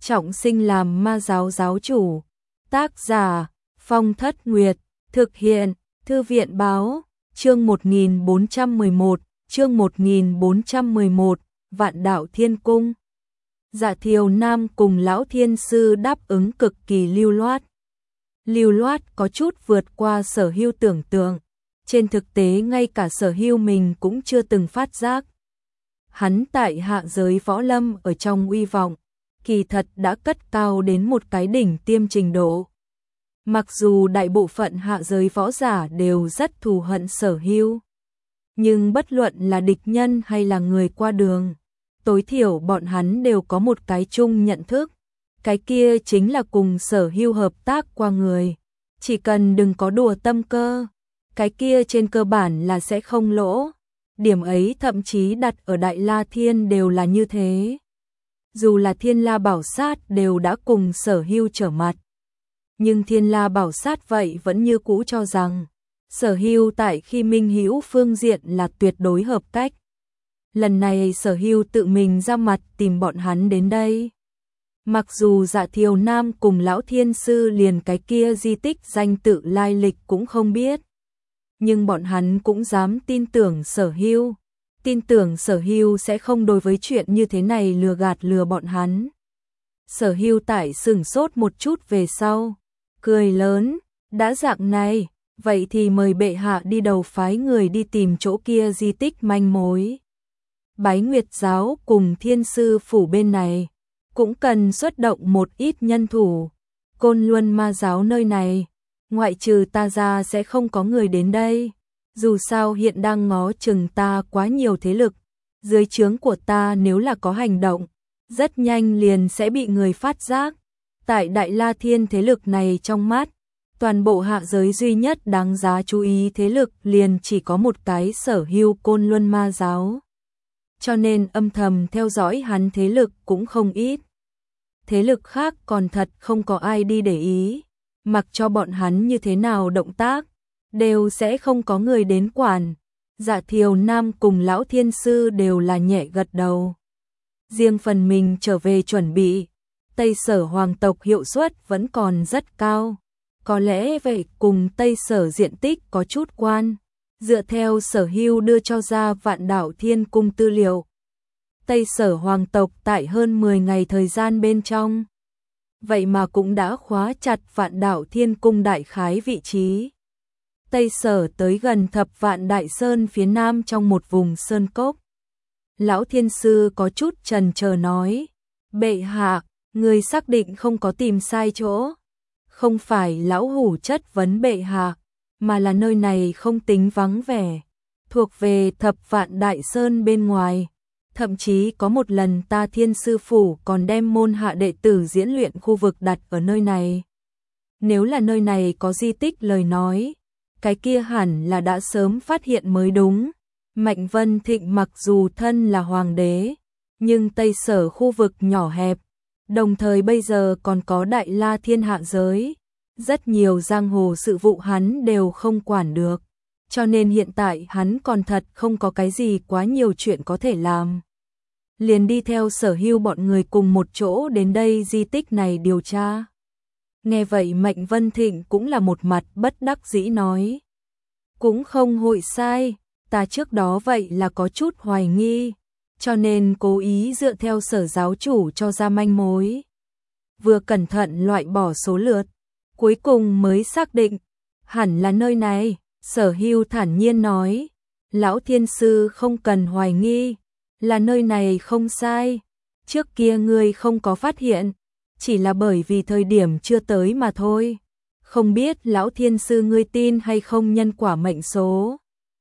trọng sinh làm ma giáo giáo chủ. Tác giả Phong Thất Nguyệt, thực hiện Thư viện báo, chương 1411, chương 1411, Vạn Đạo Thiên Cung. Dạ Thiều Nam cùng Lão Thiên Sư đáp ứng cực kỳ lưu loát. Lưu loát có chút vượt qua Sở Hưu tưởng tượng. Trên thực tế ngay cả Sở Hưu mình cũng chưa từng phát giác. Hắn tại hạ giới võ lâm ở trong uy vọng, kỳ thật đã cất cao đến một cái đỉnh tiêm trình độ. Mặc dù đại bộ phận hạ giới võ giả đều rất thù hận Sở Hưu, nhưng bất luận là địch nhân hay là người qua đường, tối thiểu bọn hắn đều có một cái chung nhận thức, cái kia chính là cùng Sở Hưu hợp tác qua người, chỉ cần đừng có đùa tâm cơ, cái kia trên cơ bản là sẽ không lỗ. Điểm ấy thậm chí đặt ở Đại La Thiên đều là như thế. Dù là Thiên La Bảo Sát đều đã cùng Sở Hưu trở mặt, nhưng Thiên La Bảo Sát vậy vẫn như cũ cho rằng Sở Hưu tại khi minh hữu phương diện là tuyệt đối hợp cách. Lần này Sở Hưu tự mình ra mặt tìm bọn hắn đến đây. Mặc dù Dạ Thiều Nam cùng Lão Thiên Sư liền cái kia di tích danh tự lai lịch cũng không biết, nhưng bọn hắn cũng dám tin tưởng Sở Hưu, tin tưởng Sở Hưu sẽ không đối với chuyện như thế này lừa bọn hắn. Sở Hưu tại sửng sốt một chút về sau, cười lớn, đã dạng này, vậy thì mời bệ hạ đi đầu phái người đi tìm chỗ kia di tích manh mối. Bái Nguyệt giáo cùng Thiên Sư phủ bên này cũng cần xuất động một ít nhân thủ. Côn Luân ma giáo nơi này, ngoại trừ ta ra sẽ không có người đến đây. Dù sao hiện đang ngó chừng ta quá nhiều thế lực, dưới trướng của ta nếu là có hành động, rất nhanh liền sẽ bị người phát giác. Tại Đại La Thiên thế lực này trong mắt, toàn bộ hạ giới duy nhất đáng giá chú ý thế lực liền chỉ có một cái Sở Hưu Côn Luân ma giáo. Cho nên âm thầm theo dõi hắn thế lực cũng không ít. Thế lực khác còn thật không có ai đi để ý, mặc cho bọn hắn như thế nào động tác, đều sẽ không có người đến quản. Dạ Thiều Nam cùng Lão Thiên Sư đều là nhẹ gật đầu. Riêng phần mình trở về chuẩn bị, Tây Sở hoàng tộc hiệu suất vẫn còn rất cao. Có lẽ vậy cùng Tây Sở diện tích có chút quan. Dựa theo Sở Hưu đưa cho ra Vạn Đạo Thiên Cung tư liệu, Tây Sở hoàng tộc tại hơn 10 ngày thời gian bên trong, vậy mà cũng đã khóa chặt Vạn Đạo Thiên Cung đại khái vị trí. Tây Sở tới gần Thập Vạn Đại Sơn phía nam trong một vùng sơn cốc. Lão Thiên Sư có chút chần chờ nói, bệ hạ, người xác định không có tìm sai chỗ. Không phải lão hủ chất vấn bệ hạ, mà là nơi này không tính vắng vẻ, thuộc về Thập Vạn Đại Sơn bên ngoài. Thậm chí có một lần ta Thiên Sư phủ còn đem môn hạ đệ tử diễn luyện khu vực đặt ở nơi này. Nếu là nơi này có di tích lời nói, cái kia hẳn là đã sớm phát hiện mới đúng. Mạnh Vân Thịnh mặc dù thân là hoàng đế, nhưng Tây Sở khu vực nhỏ hẹp, đồng thời bây giờ còn có Đại La Thiên hạ giới, rất nhiều giang hồ sự vụ hắn đều không quản được, cho nên hiện tại hắn còn thật không có cái gì quá nhiều chuyện có thể làm. Liền đi theo Sở Hưu bọn người cùng một chỗ đến đây di tích này điều tra. Nghe vậy Mạnh Vân Thịnh cũng là một mặt bất đắc dĩ nói, cũng không hội sai, ta trước đó vậy là có chút hoài nghi, cho nên cố ý dựa theo Sở giáo chủ cho ra manh mối. Vừa cẩn thận loại bỏ số lượt, cuối cùng mới xác định, hẳn là nơi này. Sở Hưu thản nhiên nói, Lão Thiên Sư không cần hoài nghi, là nơi này không sai. Trước kia ngươi không có phát hiện, chỉ là bởi vì thời điểm chưa tới mà thôi. Không biết Lão Thiên Sư ngươi tin hay không nhân quả mệnh số.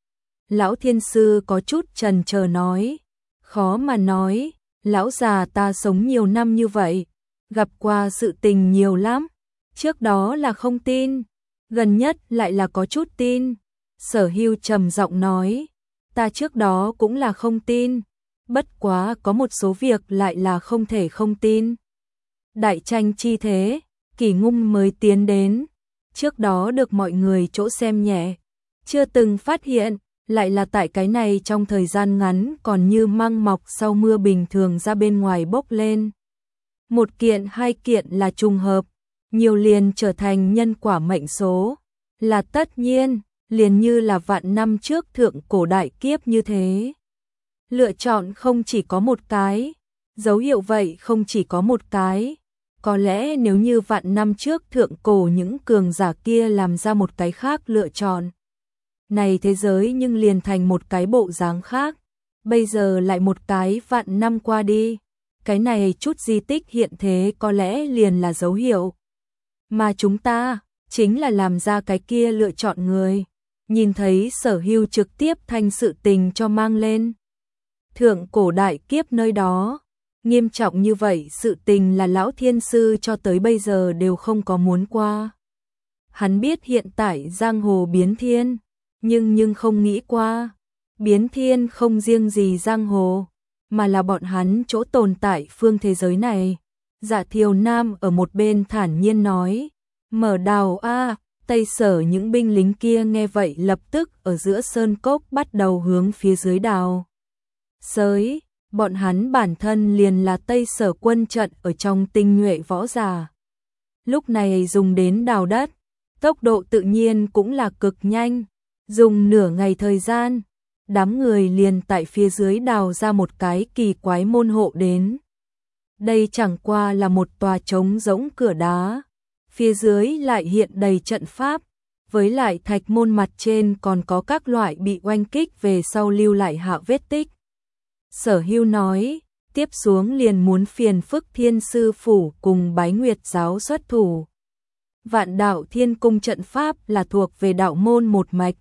Lão Thiên Sư có chút chần chờ nói, khó mà nói, lão già ta sống nhiều năm như vậy, gặp qua sự tình nhiều lắm, trước đó là không tin, gần nhất lại là có chút tin. Sở Hưu trầm giọng nói, ta trước đó cũng là không tin, bất quá có một số việc lại là không thể không tin. Đại tranh chi thế, Kỷ Ngung mới tiến đến, trước đó được mọi người chỗ xem nhẹ, chưa từng phát hiện, lại là tại cái này trong thời gian ngắn còn như măng mọc sau mưa bình thường ra bên ngoài bốc lên. một kiện hai kiện là trùng hợp, nhiều liền trở thành nhân quả mệnh số, là tất nhiên, liền như là vạn năm trước thượng cổ đại kiếp như thế. Lựa chọn không chỉ có một cái, dấu hiệu vậy không chỉ có một cái. Có lẽ nếu như vạn năm trước thượng cổ những cường giả kia làm ra một cái khác lựa chọn, này thế giới nhưng liền thành một cái bộ dáng khác. Bây giờ lại một cái vạn năm qua đi, cái này chút di tích hiện thế có lẽ liền là dấu hiệu. Mà chúng ta, chính là làm ra cái kia lựa chọn người. Nhìn thấy Sở Hưu trực tiếp thanh sự tình cho mang lên. Thượng cổ đại kiếp nơi đó, nghiêm trọng như vậy sự tình là lão thiên sư cho tới bây giờ đều không có muốn qua. Hắn biết hiện tại giang hồ biến thiên, nhưng không nghĩ qua. Biến thiên không riêng gì giang hồ, mà là bọn hắn chỗ tồn tại phương thế giới này. Dạ Thiều Nam ở một bên thản nhiên nói, mở đào a. Tây Sở những binh lính kia nghe vậy lập tức ở giữa sơn cốc bắt đầu hướng phía dưới đào sới, bọn hắn bản thân liền là Tây Sở quân trận ở trong tinh nhuệ võ giả. Lúc này dùng đến đào đất, tốc độ tự nhiên cũng là cực nhanh, dùng nửa ngày thời gian, đám người liền tại phía dưới đào ra một cái kỳ quái môn hộ đến. Đây chẳng qua là một tòa trống rỗng cửa đá, phía dưới lại hiện đầy trận pháp, với lại thạch môn mặt trên còn có các loại bị oanh kích về sau lưu lại hạ vết tích. Sở Hưu nói, tiếp xuống liền muốn phiền phức Thiên Sư Phủ cùng Bái Nguyệt Giáo xuất thủ. Vạn Đạo Thiên Cung trận pháp là thuộc về đạo môn một mạch.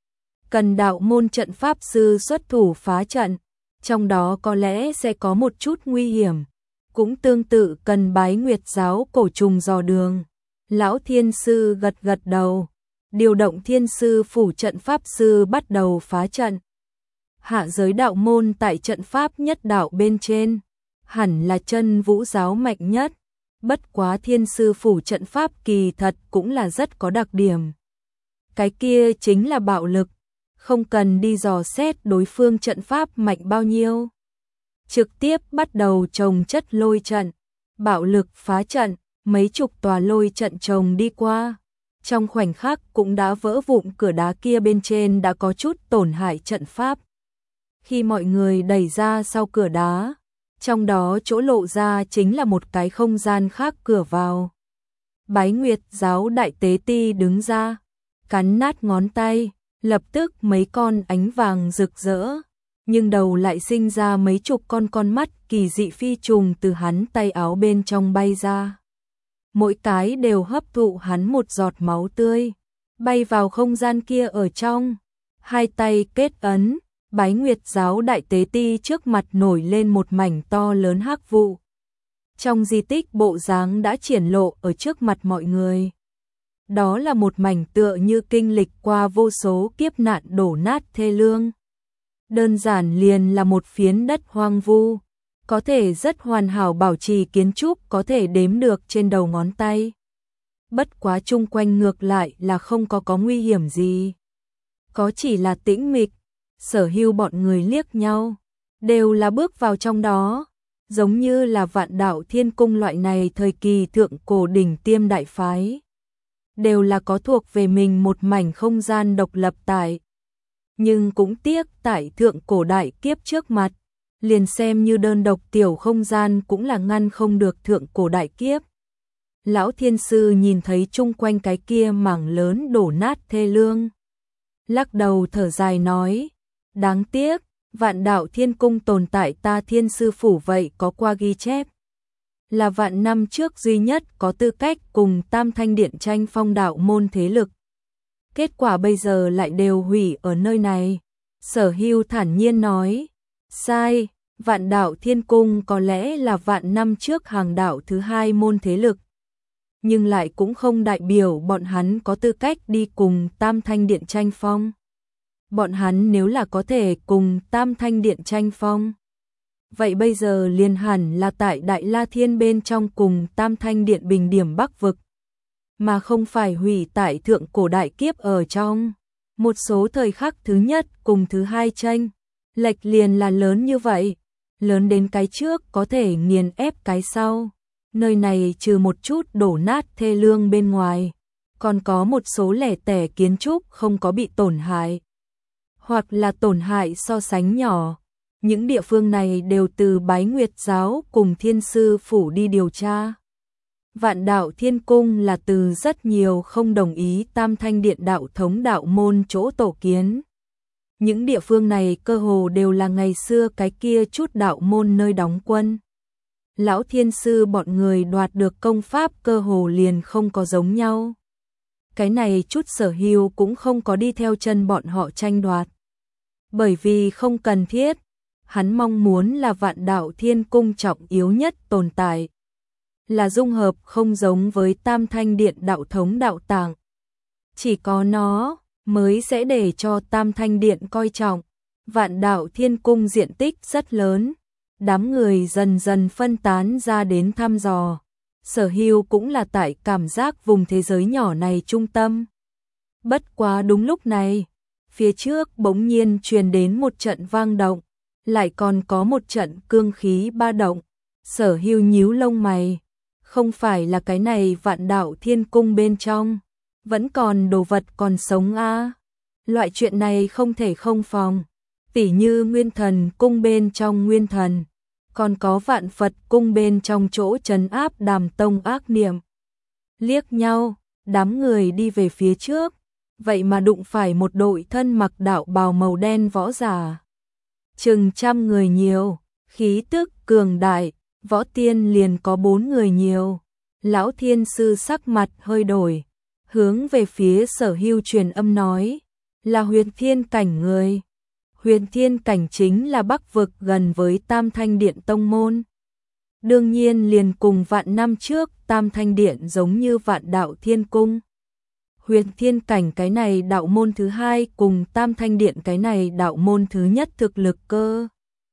Cần đạo môn trận pháp sư xuất thủ phá trận, trong đó có lẽ sẽ có một chút nguy hiểm. Cũng tương tự cần Bái Nguyệt Giáo cổ trùng dò đường. Lão Thiên Sư gật gật đầu, điều động Thiên Sư Phủ trận pháp sư bắt đầu phá trận. Hạ giới đạo môn tại trận pháp nhất đạo bên trên, hẳn là chân vũ giáo mạnh nhất. Bất quá Thiên Sư Phủ trận pháp kỳ thật cũng là rất có đặc điểm. Cái kia chính là bạo lực, không cần đi dò xét đối phương trận pháp mạnh bao nhiêu. Trực tiếp bắt đầu chồng chất lôi trận, bạo lực phá trận, mấy chục tòa lôi trận chồng đi qua. Trong khoảnh khắc cũng đã vỡ vụn cửa đá kia bên trên đã có chút tổn hại trận pháp. Khi mọi người đẩy ra sau cửa đá, trong đó chỗ lộ ra chính là một cái không gian khác cửa vào. Bái Nguyệt Giáo đại tế ti đứng ra, cắn nát ngón tay, lập tức mấy con ánh vàng rực rỡ, nhưng đầu lại sinh ra mấy chục con mắt kỳ dị phi trùng từ hắn tay áo bên trong bay ra. Mỗi cái đều hấp thụ hắn một giọt máu tươi, bay vào không gian kia ở trong. Hai tay kết ấn, Bái Nguyệt Giáo đại tế ti trước mặt nổi lên một mảnh to lớn hắc vụ. Trong di tích bộ dáng đã triển lộ ở trước mặt mọi người. Đó là một mảnh tựa như kinh lịch qua vô số kiếp nạn đổ nát thê lương. Đơn giản liền là một phiến đất hoang vu, có thể rất hoàn hảo bảo trì kiến trúc có thể đếm được trên đầu ngón tay. Bất quá chung quanh ngược lại là không có nguy hiểm gì. Có chỉ là tĩnh mịch. Sở Hưu bọn người liếc nhau, đều là bước vào trong đó, giống như là Vạn Đạo Thiên Cung loại này thời kỳ thượng cổ đỉnh tiêm đại phái. Đều là có thuộc về mình một mảnh không gian độc lập tại. Nhưng cũng tiếc tại thượng cổ đại kiếp trước mặt, liền xem như đơn độc tiểu không gian cũng là ngăn không được thượng cổ đại kiếp. Lão Thiên Sư nhìn thấy chung quanh cái kia mảng lớn đổ nát thê lương, lắc đầu thở dài nói, đáng tiếc, Vạn Đạo Thiên Cung tồn tại ta Thiên Sư Phủ vậy có qua ghi chép. Là vạn năm trước duy nhất có tư cách cùng Tam Thanh Điện tranh phong đạo môn thế lực. Kết quả bây giờ lại đều hủy ở nơi này. Sở Hưu thản nhiên nói, sai, Vạn Đạo Thiên Cung có lẽ là vạn năm trước hàng đạo thứ hai môn thế lực. Nhưng lại cũng không đại biểu bọn hắn có tư cách đi cùng Tam Thanh Điện tranh phong. Bọn hắn nếu là có thể cùng Tam Thanh Điện tranh phong, vậy bây giờ liền hẳn là tại Đại La Thiên bên trong cùng Tam Thanh Điện bình điểm Bắc vực, mà không phải hủy tại thượng cổ đại kiếp ở trong. Một số thời khắc thứ nhất cùng thứ hai tranh, lệch liền là lớn như vậy, lớn đến cái trước có thể nghiền ép cái sau. Nơi này trừ một chút đổ nát thê lương bên ngoài, còn có một số lẻ tẻ kiến trúc không có bị tổn hại, hoặc là tổn hại so sánh nhỏ. Những địa phương này đều từ Bái Nguyệt giáo cùng Thiên sư phủ đi điều tra. Vạn Đạo Thiên Cung là từ rất nhiều không đồng ý Tam Thanh Điện đạo thống đạo môn chỗ tổ kiến. Những địa phương này cơ hồ đều là ngày xưa cái kia chút đạo môn nơi đóng quân. Lão Thiên sư bọn người đoạt được công pháp cơ hồ liền không có giống nhau. Cái này chút Sở Hưu cũng không có đi theo chân bọn họ tranh đoạt. Bởi vì không cần thiết, hắn mong muốn là Vạn Đạo Thiên Cung trọng yếu nhất tồn tại. Là dung hợp không giống với Tam Thanh Điện đạo thống đạo tàng. Chỉ có nó mới sẽ để cho Tam Thanh Điện coi trọng. Vạn Đạo Thiên Cung diện tích rất lớn, đám người dần dần phân tán ra đến thăm dò. Sở Hưu cũng là tại cảm giác vùng thế giới nhỏ này trung tâm. Bất quá đúng lúc này, phía trước bỗng nhiên truyền đến một trận vang động, lại còn có một trận cương khí ba động. Sở Hưu nhíu lông mày, không phải là cái này Vạn Đạo Thiên Cung bên trong vẫn còn đồ vật còn sống a? Loại chuyện này không thể không phòng, tỉ như Nguyên Thần Cung bên trong nguyên thần, còn có Vạn Phật Cung bên trong chỗ trấn áp Đàm Tông ác niệm. Liếc nhau, đám người đi về phía trước, vậy mà đụng phải một đội thân mặc đạo bào màu đen võ giả. Chừng 100 người nhiều, khí tức cường đại, võ tiên liền có 4 người nhiều. Lão Thiên sư sắc mặt hơi đổi, hướng về phía Sở Hưu truyền âm nói, là huyền thiên cảnh người. Huyền thiên cảnh chính là Bắc vực gần với Tam Thanh Điện tông môn. Đương nhiên liền cùng vạn năm trước Tam Thanh Điện giống như Vạn Đạo Thiên Cung. Huyền thiên cảnh cái này đạo môn thứ hai cùng Tam Thanh Điện cái này đạo môn thứ nhất thực lực cơ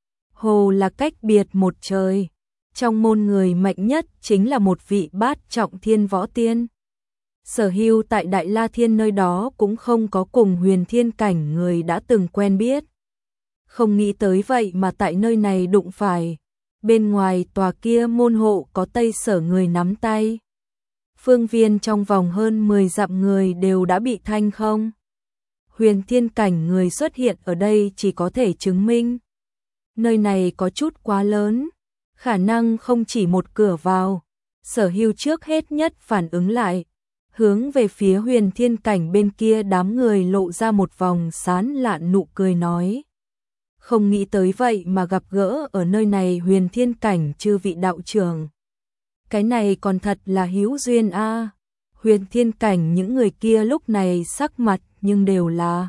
hồ là cách biệt một trời. Trong môn người mạnh nhất chính là một vị bát trọng thiên võ tiên. Sở Hưu tại Đại La Thiên nơi đó cũng không có cùng huyền thiên cảnh người đã từng quen biết. Không nghĩ tới vậy mà tại nơi này đụng phải. Bên ngoài tòa kia môn hộ có Tây Sở người nắm tay. Phương viên trong vòng hơn 10 dặm người đều đã bị thanh không. Huyền thiên cảnh người xuất hiện ở đây chỉ có thể chứng minh. Nơi này có chút quá lớn, khả năng không chỉ một cửa vào. Sở Hưu trước hết nhất phản ứng lại, hướng về phía huyền thiên cảnh bên kia đám người lộ ra một vòng sán lạn nụ cười nói. Không nghĩ tới vậy mà gặp gỡ ở nơi này huyền thiên cảnh chư vị đạo trưởng. Cái này còn thật là hữu duyên a. Huyền thiên cảnh những người kia lúc này sắc mặt nhưng đều là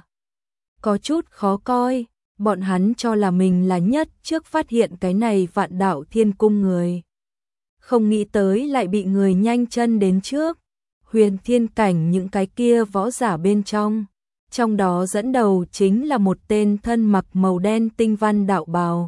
có chút khó coi. Bọn hắn cho là mình là nhất trước phát hiện cái này Vạn Đạo Thiên Cung người. Không nghĩ tới lại bị người nhanh chân đến trước. Huyền thiên cảnh những cái kia võ giả bên trong đó dẫn đầu chính là một tên thân mặc màu đen tinh văn đạo bào.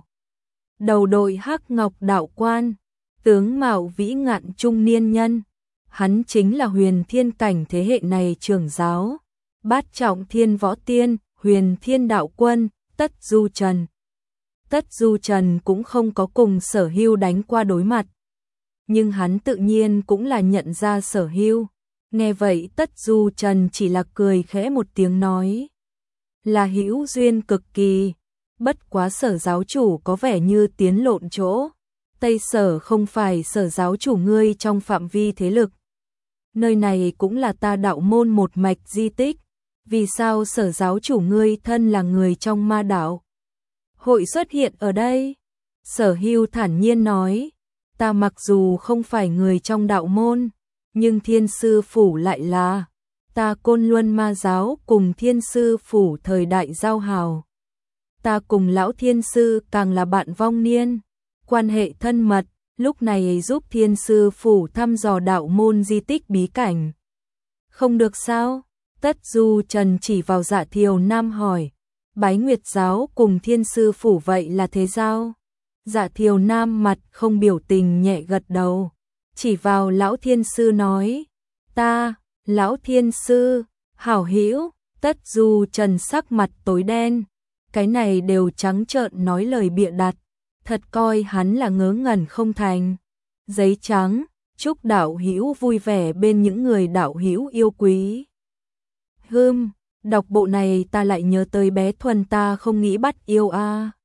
Đầu đội hắc ngọc đạo quan, tướng mạo vĩ ngạn trung niên nhân. Hắn chính là huyền thiên cảnh thế hệ này trưởng giáo, bát trọng thiên võ tiên, huyền thiên đạo quân, Tất Du Trần. Tất Du Trần cũng không có cùng Sở Hưu đánh qua đối mặt, nhưng hắn tự nhiên cũng là nhận ra Sở Hưu. Nghe vậy Tất Du Trần chỉ là cười khẽ một tiếng nói, là hữu duyên cực kỳ. Bất quá Sở giáo chủ có vẻ như tiến lộn chỗ. Tây Sở không phải Sở giáo chủ ngươi trong phạm vi thế lực. Nơi này cũng là ta đạo môn một mạch di tích. Vì sao Sở giáo chủ ngươi thân là người trong ma đạo hội xuất hiện ở đây? Sở Hưu thản nhiên nói, ta mặc dù không phải người trong đạo môn, nhưng Thiên sư phủ lại là. Ta Côn Luân ma giáo cùng Thiên sư phủ thời đại giao hào. Ta cùng lão Thiên sư càng là bạn vong niên, quan hệ thân mật, lúc này giúp Thiên sư phủ thăm dò đạo môn di tích bí cảnh. Không được sao? Tất Du Trần chỉ vào Dạ Thiều Nam hỏi, Bái Nguyệt giáo cùng Thiên sư phủ vậy là thế sao? Dạ Thiều Nam mặt không biểu tình nhẹ gật đầu, chỉ vào lão Thiên sư nói, ta, lão Thiên sư, hảo hữu. Tất Du Trần sắc mặt tối đen, cái này đều trắng trợn nói lời bịa đặt, thật coi hắn là ngớ ngẩn không thành. Giấy trắng, chúc đạo hữu vui vẻ bên những người đạo hữu yêu quý. Đọc bộ này ta lại nhớ tới bé Thuần ta không nghĩ bắt yêu a.